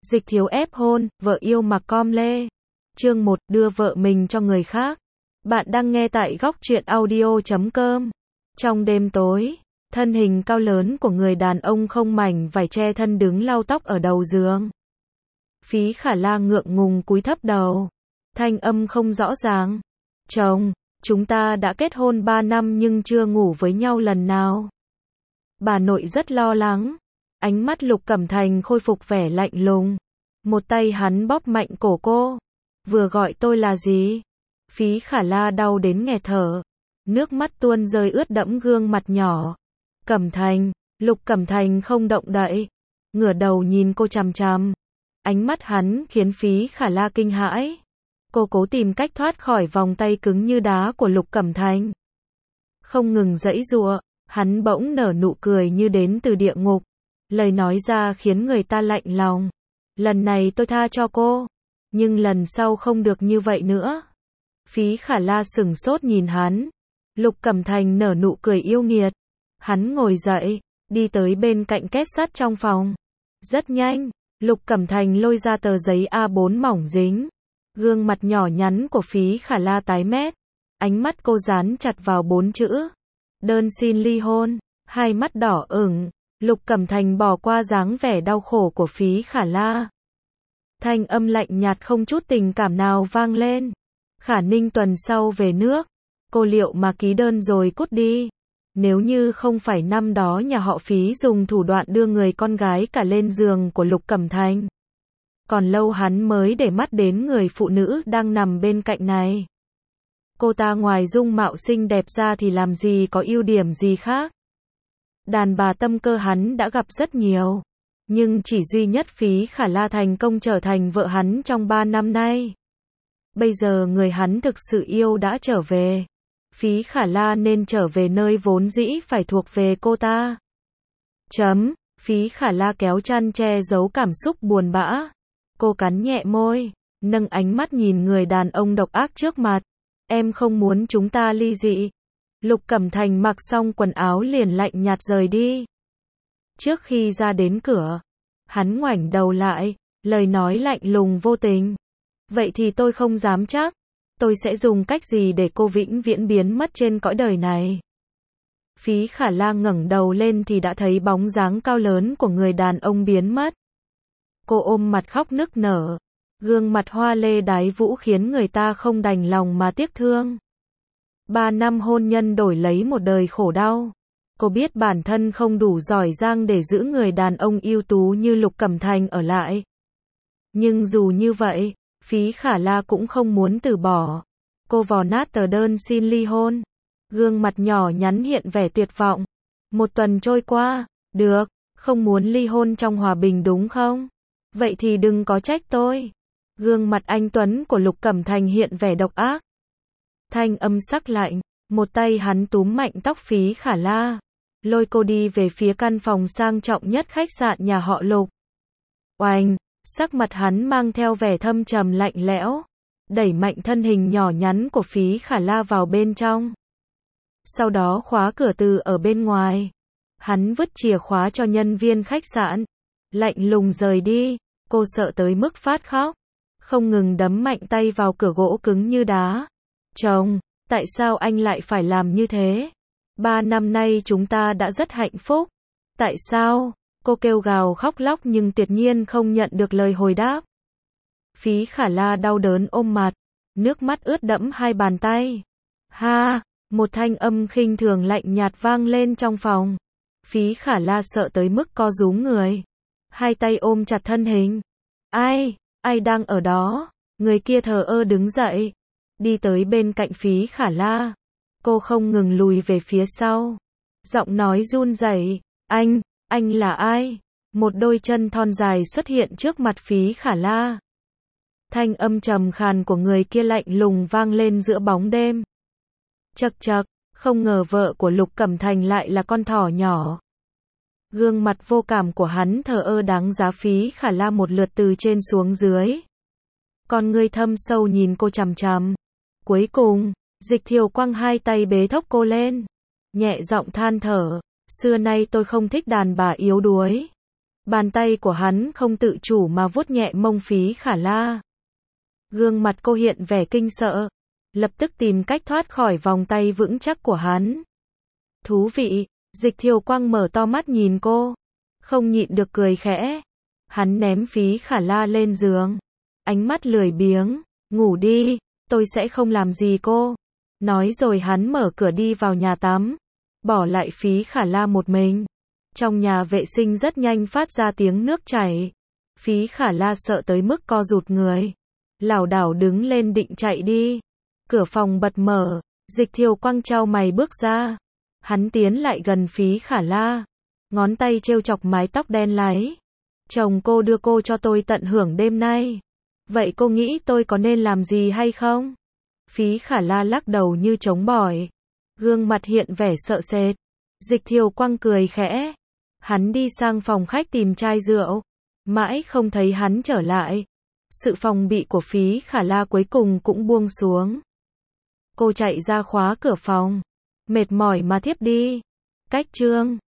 Dịch thiếu ép hôn, vợ yêu mặc com lê. Chương 1, đưa vợ mình cho người khác. Bạn đang nghe tại góc truyện audio.com. Trong đêm tối, thân hình cao lớn của người đàn ông không mảnh vải che thân đứng lau tóc ở đầu giường. Phí Khả La ngượng ngùng cúi thấp đầu. Thanh âm không rõ ràng. Chồng, chúng ta đã kết hôn 3 năm nhưng chưa ngủ với nhau lần nào. Bà nội rất lo lắng. Ánh mắt Lục Cẩm Thành khôi phục vẻ lạnh lùng. Một tay hắn bóp mạnh cổ cô. Vừa gọi tôi là gì? Phí Khả La đau đến nghẹt thở. Nước mắt tuôn rơi ướt đẫm gương mặt nhỏ. Cẩm Thành, Lục Cẩm Thành không động đậy. Ngửa đầu nhìn cô chằm chằm. Ánh mắt hắn khiến Phí Khả La kinh hãi. Cô cố tìm cách thoát khỏi vòng tay cứng như đá của Lục Cẩm Thành. Không ngừng giãy giụa, hắn bỗng nở nụ cười như đến từ địa ngục. Lời nói ra khiến người ta lạnh lòng. Lần này tôi tha cho cô, nhưng lần sau không được như vậy nữa. Phí Khả La sửng sốt nhìn hắn. Lục Cẩm Thành nở nụ cười yêu nghiệt. Hắn ngồi dậy, đi tới bên cạnh két sắt trong phòng. Rất nhanh, Lục Cẩm Thành lôi ra tờ giấy A4 mỏng dính. Gương mặt nhỏ nhắn của Phí Khả La tái mét. Ánh mắt cô dán chặt vào 4 chữ. Đơn xin ly hôn. Hai mắt đỏ ửng. Lục Cẩm Thành bỏ qua dáng vẻ đau khổ của Phí Khả La. Thanh âm lạnh nhạt không chút tình cảm nào vang lên. Khả Ninh tuần sau về nước. Cô liệu mà ký đơn rồi cút đi. Nếu như không phải năm đó nhà họ Phí dùng thủ đoạn đưa người con gái cả lên giường của Lục Cẩm Thành. Còn lâu hắn mới để mắt đến người phụ nữ đang nằm bên cạnh này. Cô ta ngoài dung mạo xinh đẹp ra thì làm gì có ưu điểm gì khác. Đàn bà tâm cơ hắn đã gặp rất nhiều. Nhưng chỉ duy nhất Phí Khả La thành công trở thành vợ hắn trong 3 năm nay. Bây giờ người hắn thực sự yêu đã trở về. Phí Khả La nên trở về nơi vốn dĩ phải thuộc về cô ta. Phí Khả La kéo chăn che giấu cảm xúc buồn bã. Cô cắn nhẹ môi, nâng ánh mắt nhìn người đàn ông độc ác trước mặt. Em không muốn chúng ta ly dị. Lục Cẩm Thành mặc xong quần áo liền lạnh nhạt rời đi. Trước khi ra đến cửa, hắn ngoảnh đầu lại, lời nói lạnh lùng vô tình. Vậy thì tôi không dám chắc, tôi sẽ dùng cách gì để cô vĩnh viễn biến mất trên cõi đời này. Phí Khả La ngẩng đầu lên thì đã thấy bóng dáng cao lớn của người đàn ông biến mất. Cô ôm mặt khóc nức nở, gương mặt hoa lê đái vũ khiến người ta không đành lòng mà tiếc thương. 3 năm hôn nhân đổi lấy một đời khổ đau. Cô biết bản thân không đủ giỏi giang để giữ người đàn ông ưu tú như Lục Cẩm Thành ở lại. Nhưng dù như vậy, Phí Khả La cũng không muốn từ bỏ. Cô vò nát tờ đơn xin ly hôn. Gương mặt nhỏ nhắn hiện vẻ tuyệt vọng. 1 tuần trôi qua, được, không muốn ly hôn trong hòa bình đúng không? Vậy thì đừng có trách tôi. Gương mặt anh tuấn của Lục Cẩm Thành hiện vẻ độc ác. Thanh âm sắc lạnh, một tay hắn túm mạnh tóc Phí Khả La, lôi cô đi về phía căn phòng sang trọng nhất khách sạn nhà họ Lục. Oanh, sắc mặt hắn mang theo vẻ thâm trầm lạnh lẽo, đẩy mạnh thân hình nhỏ nhắn của Phí Khả La vào bên trong. Sau đó khóa cửa từ ở bên ngoài. Hắn vứt chìa khóa cho nhân viên khách sạn, lạnh lùng rời đi. Cô sợ tới mức phát khóc, không ngừng đấm mạnh tay vào cửa gỗ cứng như đá. Chồng, tại sao anh lại phải làm như thế? 3 năm nay chúng ta đã rất hạnh phúc. Tại sao? Cô kêu gào khóc lóc nhưng tuyệt nhiên không nhận được lời hồi đáp. Phí Khả La đau đớn ôm mặt, nước mắt ướt đẫm hai bàn tay. Ha, một thanh âm khinh thường lạnh nhạt vang lên trong phòng. Phí Khả La sợ tới mức co rúm người, hai tay ôm chặt thân hình. Ai đang ở đó? Người kia thờ ơ đứng dậy, đi tới bên cạnh Phí Khả La. Cô không ngừng lùi về phía sau, giọng nói run rẩy. Anh là ai? Một đôi chân thon dài xuất hiện trước mặt Phí Khả La. Thanh âm trầm khàn của người kia lạnh lùng vang lên giữa bóng đêm. Chậc chậc, không ngờ vợ của Lục Cẩm Thành lại là con thỏ nhỏ. Gương mặt vô cảm của hắn thờ ơ đáng giá Phí Khả La một lượt từ trên xuống dưới. Con ngươi thâm sâu nhìn cô chằm chằm. Cuối cùng, Dịch Thiều quăng hai tay bế thốc cô lên, nhẹ giọng than thở, xưa nay tôi không thích đàn bà yếu đuối. Bàn tay của hắn không tự chủ mà vuốt nhẹ mông Phí Khả La. Gương mặt cô hiện vẻ kinh sợ, lập tức tìm cách thoát khỏi vòng tay vững chắc của hắn. Thú vị, Dịch Thiều Quang mở to mắt nhìn cô, không nhịn được cười khẽ. Hắn ném Phí Khả La lên giường, ánh mắt lười biếng, ngủ đi, tôi sẽ không làm gì cô. Nói rồi hắn mở cửa đi vào nhà tắm, bỏ lại Phí Khả La một mình. Trong nhà vệ sinh rất nhanh phát ra tiếng nước chảy. Phí Khả La sợ tới mức co rụt người, lảo đảo đứng lên định chạy đi. Cửa phòng bật mở, Dịch Thiều Quang chau mày bước ra. Hắn tiến lại gần Phí Khả La, ngón tay trêu chọc mái tóc đen láy. Chồng cô đưa cô cho tôi tận hưởng đêm nay. Vậy cô nghĩ tôi có nên làm gì hay không? Phí Khả La lắc đầu như trống bỏi, gương mặt hiện vẻ sợ sệt. Dịch Thiều Quang cười khẽ. Hắn đi sang phòng khách tìm chai rượu, mãi không thấy hắn trở lại. Sự phòng bị của Phí Khả La cuối cùng cũng buông xuống. Cô chạy ra khóa cửa phòng, mệt mỏi mà thiếp đi. Cách chương